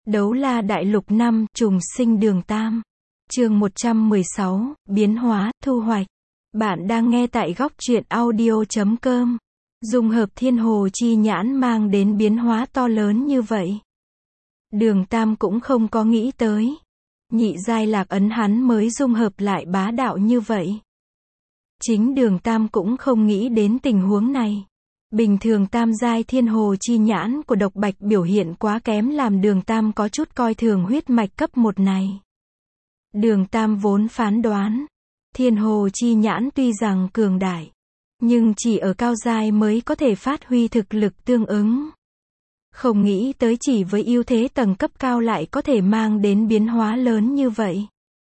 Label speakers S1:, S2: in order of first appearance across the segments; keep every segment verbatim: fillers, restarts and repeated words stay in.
S1: Đấu la đại lục năm, trùng sinh đường Tam. Chương một trăm mười sáu, biến hóa, thu hoạch. Bạn đang nghe tại góc truyện audio chấm com. Dung hợp thiên hồ chi nhãn mang đến biến hóa to lớn như vậy. Đường Tam cũng không có nghĩ tới. Nhị giai lạc ấn hắn mới dung hợp lại bá đạo như vậy. Chính đường Tam cũng không nghĩ đến tình huống này. Bình thường tam giai thiên hồ chi nhãn của độc bạch biểu hiện quá kém làm đường Tam có chút coi thường huyết mạch cấp một này. Đường Tam vốn phán đoán, thiên hồ chi nhãn tuy rằng cường đại, nhưng chỉ ở cao giai mới có thể phát huy thực lực tương ứng. Không nghĩ tới chỉ với ưu thế tầng cấp cao lại có thể mang đến biến hóa lớn như vậy.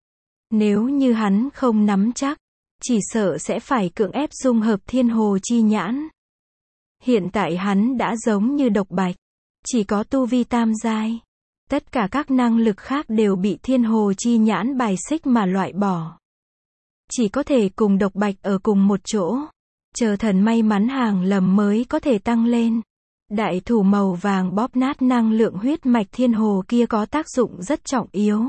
S1: Nếu như hắn không nắm chắc, chỉ sợ sẽ phải cưỡng ép dung hợp thiên hồ chi nhãn. Hiện tại hắn đã giống như độc bạch, chỉ có tu vi tam giai. Tất cả các năng lực khác đều bị thiên hồ chi nhãn bài xích mà loại bỏ. Chỉ có thể cùng độc bạch ở cùng một chỗ. Chờ thần may mắn hàng lầm mới có thể tăng lên. Đại thủ màu vàng bóp nát năng lượng huyết mạch thiên hồ kia có tác dụng rất trọng yếu.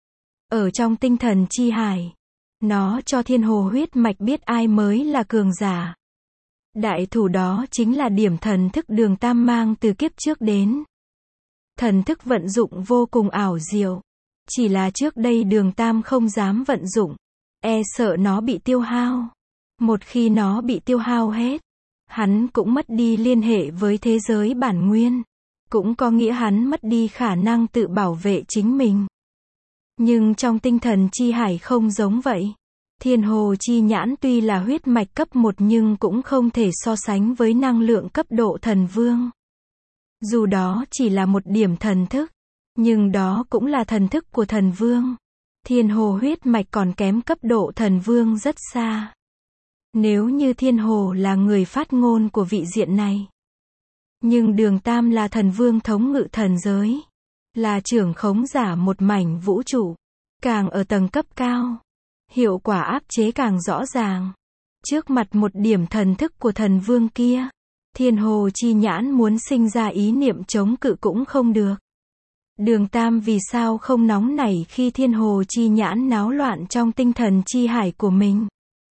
S1: Ở trong tinh thần chi hải, nó cho thiên hồ huyết mạch biết ai mới là cường giả. Đại thủ đó chính là điểm thần thức đường Tam mang từ kiếp trước đến. Thần thức vận dụng vô cùng ảo diệu. Chỉ là trước đây đường Tam không dám vận dụng. E sợ nó bị tiêu hao. Một khi nó bị tiêu hao hết, hắn cũng mất đi liên hệ với thế giới bản nguyên. Cũng có nghĩa hắn mất đi khả năng tự bảo vệ chính mình. Nhưng trong tinh thần chi hải không giống vậy. Thiên hồ chi nhãn tuy là huyết mạch cấp một nhưng cũng không thể so sánh với năng lượng cấp độ thần vương. Dù đó chỉ là một điểm thần thức, nhưng đó cũng là thần thức của thần vương. Thiên hồ huyết mạch còn kém cấp độ thần vương rất xa. Nếu như thiên hồ là người phát ngôn của vị diện này. Nhưng đường Tam là thần vương thống ngự thần giới. Là trưởng khống giả một mảnh vũ trụ. Càng ở tầng cấp cao, hiệu quả áp chế càng rõ ràng. Trước mặt một điểm thần thức của thần vương kia, thiên hồ chi nhãn muốn sinh ra ý niệm chống cự cũng không được. Đường Tam vì sao không nóng nảy khi thiên hồ chi nhãn náo loạn trong tinh thần chi hải của mình?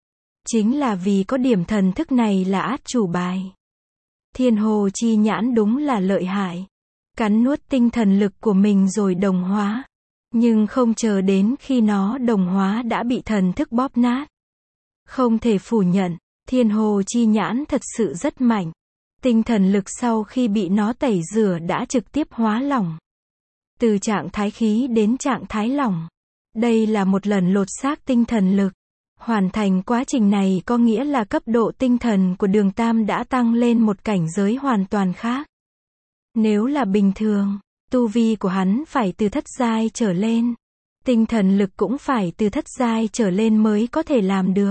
S1: Chính là vì có điểm thần thức này là át chủ bài. Thiên hồ chi nhãn đúng là lợi hại. Cắn nuốt tinh thần lực của mình rồi đồng hóa. Nhưng không chờ đến khi nó đồng hóa đã bị thần thức bóp nát. Không thể phủ nhận, thiên hồ chi nhãn thật sự rất mạnh. Tinh thần lực sau khi bị nó tẩy rửa đã trực tiếp hóa lỏng. Từ trạng thái khí đến trạng thái lỏng. Đây là một lần lột xác tinh thần lực. Hoàn thành quá trình này có nghĩa là cấp độ tinh thần của đường Tam đã tăng lên một cảnh giới hoàn toàn khác. Nếu là bình thường, tu vi của hắn phải từ thất giai trở lên. Tinh thần lực cũng phải từ thất giai trở lên mới có thể làm được.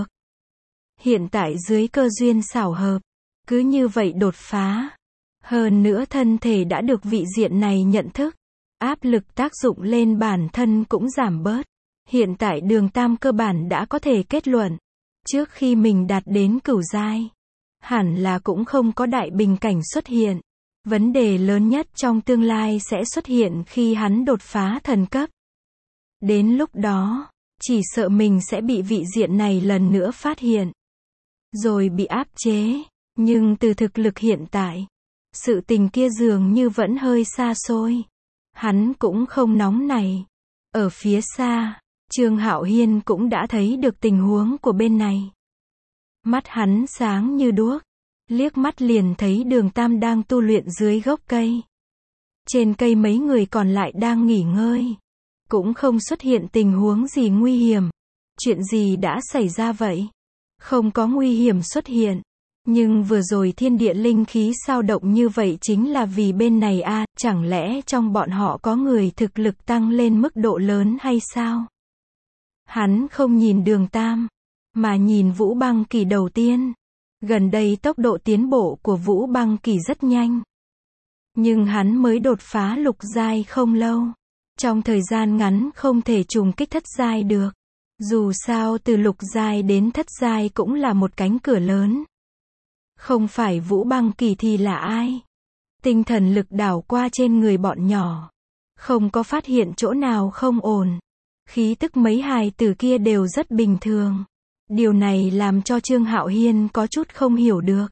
S1: Hiện tại dưới cơ duyên xảo hợp, cứ như vậy đột phá. Hơn nữa thân thể đã được vị diện này nhận thức. Áp lực tác dụng lên bản thân cũng giảm bớt. Hiện tại đường Tam cơ bản đã có thể kết luận. Trước khi mình đạt đến cửu giai, hẳn là cũng không có đại bình cảnh xuất hiện. Vấn đề lớn nhất trong tương lai sẽ xuất hiện khi hắn đột phá thần cấp. Đến lúc đó, chỉ sợ mình sẽ bị vị diện này lần nữa phát hiện. Rồi bị áp chế. Nhưng từ thực lực hiện tại, sự tình kia dường như vẫn hơi xa xôi. Hắn cũng không nóng nảy. Ở phía xa, Trương Hạo Hiên cũng đã thấy được tình huống của bên này. Mắt hắn sáng như đuốc. Liếc mắt liền thấy đường Tam đang tu luyện dưới gốc cây. Trên cây mấy người còn lại đang nghỉ ngơi. Cũng không xuất hiện tình huống gì nguy hiểm. Chuyện gì đã xảy ra vậy? Không có nguy hiểm xuất hiện. Nhưng vừa rồi thiên địa linh khí sao động như vậy chính là vì bên này a, à, chẳng lẽ trong bọn họ có người thực lực tăng lên mức độ lớn hay sao? Hắn không nhìn đường Tam, mà nhìn Vũ Băng Kỳ đầu tiên. Gần đây tốc độ tiến bộ của Vũ Băng Kỳ rất nhanh. Nhưng hắn mới đột phá lục giai không lâu. Trong thời gian ngắn không thể trùng kích thất giai được. Dù sao từ lục giai đến thất giai cũng là một cánh cửa lớn. Không phải Vũ Băng Kỳ thì là ai? Tinh thần lực đảo qua trên người bọn nhỏ. không có phát hiện chỗ nào không ổn. Khí tức mấy hài tử kia đều rất bình thường. Điều này làm cho Trương Hạo Hiên có chút không hiểu được.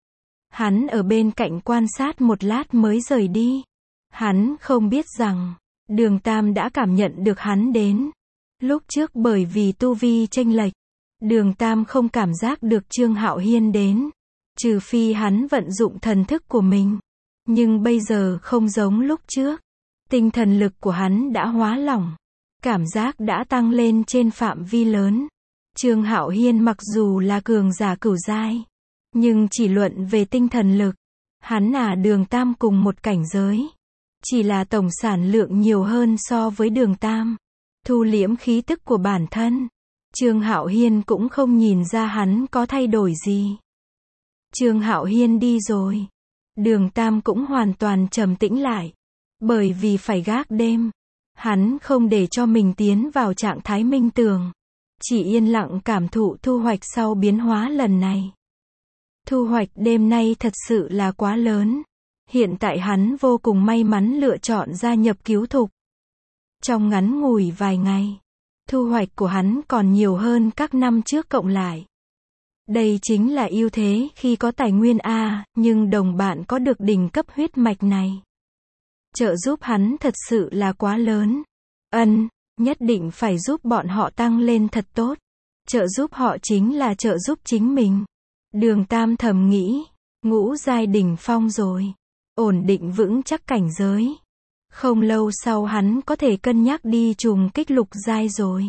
S1: Hắn ở bên cạnh quan sát một lát mới rời đi. Hắn không biết rằng, Đường Tam đã cảm nhận được hắn đến. Lúc trước bởi vì tu vi chênh lệch, Đường Tam không cảm giác được Trương Hạo Hiên đến. Trừ phi hắn vận dụng thần thức của mình. Nhưng bây giờ không giống lúc trước. Tinh thần lực của hắn đã hóa lỏng. Cảm giác đã tăng lên trên phạm vi lớn. Trương Hạo Hiên mặc dù là cường giả cửu giai, nhưng chỉ luận về tinh thần lực, hắn là Đường Tam cùng một cảnh giới. Chỉ là tổng sản lượng nhiều hơn so với Đường Tam. Thu liễm khí tức của bản thân. Trương Hạo Hiên cũng không nhìn ra hắn có thay đổi gì. Trương Hạo Hiên đi rồi. Đường Tam cũng hoàn toàn trầm tĩnh lại. Bởi vì phải gác đêm. Hắn không để cho mình tiến vào trạng thái minh tưởng. Chỉ yên lặng cảm thụ thu hoạch sau biến hóa lần này. Thu hoạch đêm nay thật sự là quá lớn. Hiện tại hắn vô cùng may mắn lựa chọn gia nhập cứu thục. Trong ngắn ngủi vài ngày, thu hoạch của hắn còn nhiều hơn các năm trước cộng lại. Đây chính là ưu thế khi có tài nguyên A, nhưng đồng bạn có được đỉnh cấp huyết mạch này. Trợ giúp hắn thật sự là quá lớn. Ân, nhất định phải giúp bọn họ tăng lên thật tốt. Trợ giúp họ chính là trợ giúp chính mình. Đường Tam thầm nghĩ, ngũ giai đỉnh phong rồi. Ổn định vững chắc cảnh giới. Không lâu sau hắn có thể cân nhắc đi trùng kích lục giai rồi.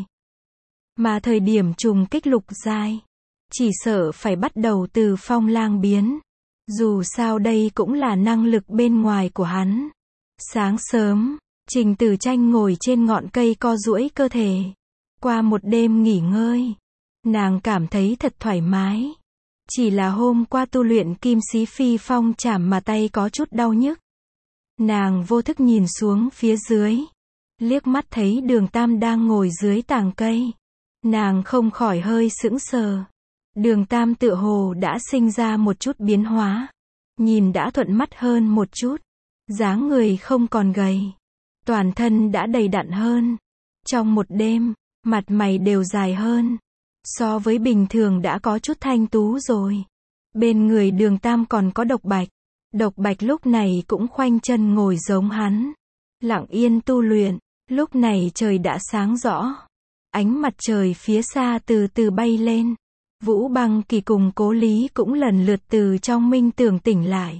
S1: Mà thời điểm trùng kích lục giai, chỉ sợ phải bắt đầu từ phong lang biến. Dù sao đây cũng là năng lực bên ngoài của hắn. Sáng sớm, Trình Tử Tranh ngồi trên ngọn cây co duỗi cơ thể. Qua một đêm nghỉ ngơi, nàng cảm thấy thật thoải mái. Chỉ là hôm qua tu luyện kim sĩ phi phong chảm mà tay có chút đau nhức. Nàng vô thức nhìn xuống phía dưới. Liếc mắt thấy Đường Tam đang ngồi dưới tàng cây. Nàng không khỏi hơi sững sờ. Đường Tam tựa hồ đã sinh ra một chút biến hóa. Nhìn đã thuận mắt hơn một chút. Dáng người không còn gầy. Toàn thân đã đầy đặn hơn. Trong một đêm, mặt mày đều dài hơn. So với bình thường đã có chút thanh tú rồi. Bên người Đường Tam còn có Độc Bạch. Độc Bạch lúc này cũng khoanh chân ngồi giống hắn. Lặng yên tu luyện. Lúc này trời đã sáng rõ. Ánh mặt trời phía xa từ từ bay lên. Vũ Băng Kỳ cùng Cố Lý cũng lần lượt từ trong minh tưởng tỉnh lại.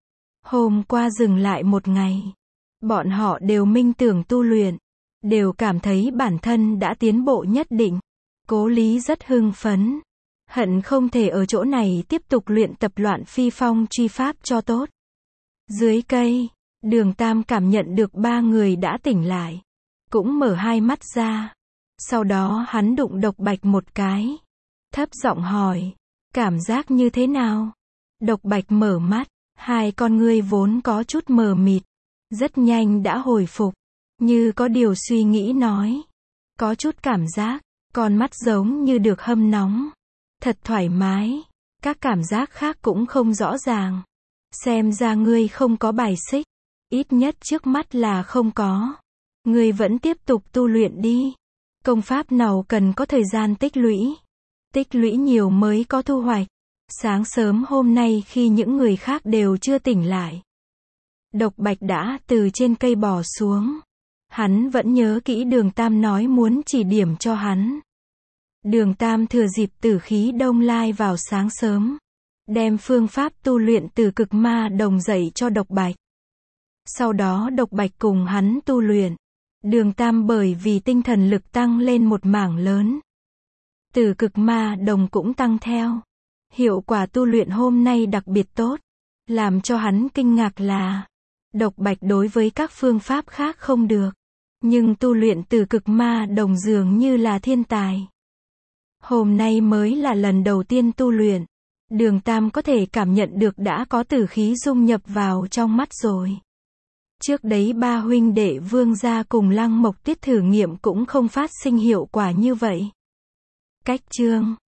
S1: Hôm qua dừng lại một ngày. Bọn họ đều minh tưởng tu luyện. Đều cảm thấy bản thân đã tiến bộ nhất định. Cố Lý rất hưng phấn. Hận không thể ở chỗ này tiếp tục luyện tập loạn phi phong truy pháp cho tốt. Dưới cây, Đường Tam cảm nhận được ba người đã tỉnh lại. Cũng mở hai mắt ra. Sau đó hắn đụng Độc Bạch một cái. Thấp giọng hỏi, cảm giác như thế nào? Độc Bạch mở mắt, hai con ngươi vốn có chút mờ mịt. Rất nhanh đã hồi phục. Như có điều suy nghĩ nói. Có chút cảm giác, con mắt giống như được hâm nóng. Thật thoải mái. Các cảm giác khác cũng không rõ ràng. Xem ra ngươi không có bài xích. Ít nhất trước mắt là không có. Ngươi vẫn tiếp tục tu luyện đi. Công pháp nào cần có thời gian tích lũy. Tích lũy nhiều mới có thu hoạch. Sáng sớm hôm nay khi những người khác đều chưa tỉnh lại. Độc Bạch đã từ trên cây bò xuống. Hắn vẫn nhớ kỹ Đường Tam nói muốn chỉ điểm cho hắn. Đường Tam thừa dịp tử khí đông lai vào sáng sớm. Đem phương pháp tu luyện từ cực ma đồng dạy cho Độc Bạch. Sau đó Độc Bạch cùng hắn tu luyện. Đường Tam bởi vì tinh thần lực tăng lên một mảng lớn. Từ cực ma đồng cũng tăng theo. Hiệu quả tu luyện hôm nay đặc biệt tốt. Làm cho hắn kinh ngạc là Độc Bạch đối với các phương pháp khác không được. Nhưng tu luyện từ cực ma đồng dường như là thiên tài. Hôm nay mới là lần đầu tiên tu luyện. Đường Tam có thể cảm nhận được đã có tử khí dung nhập vào trong mắt rồi. Trước đấy ba huynh đệ Vương gia cùng Lăng Mộc Tuyết thử nghiệm cũng không phát sinh hiệu quả như vậy. Cách chương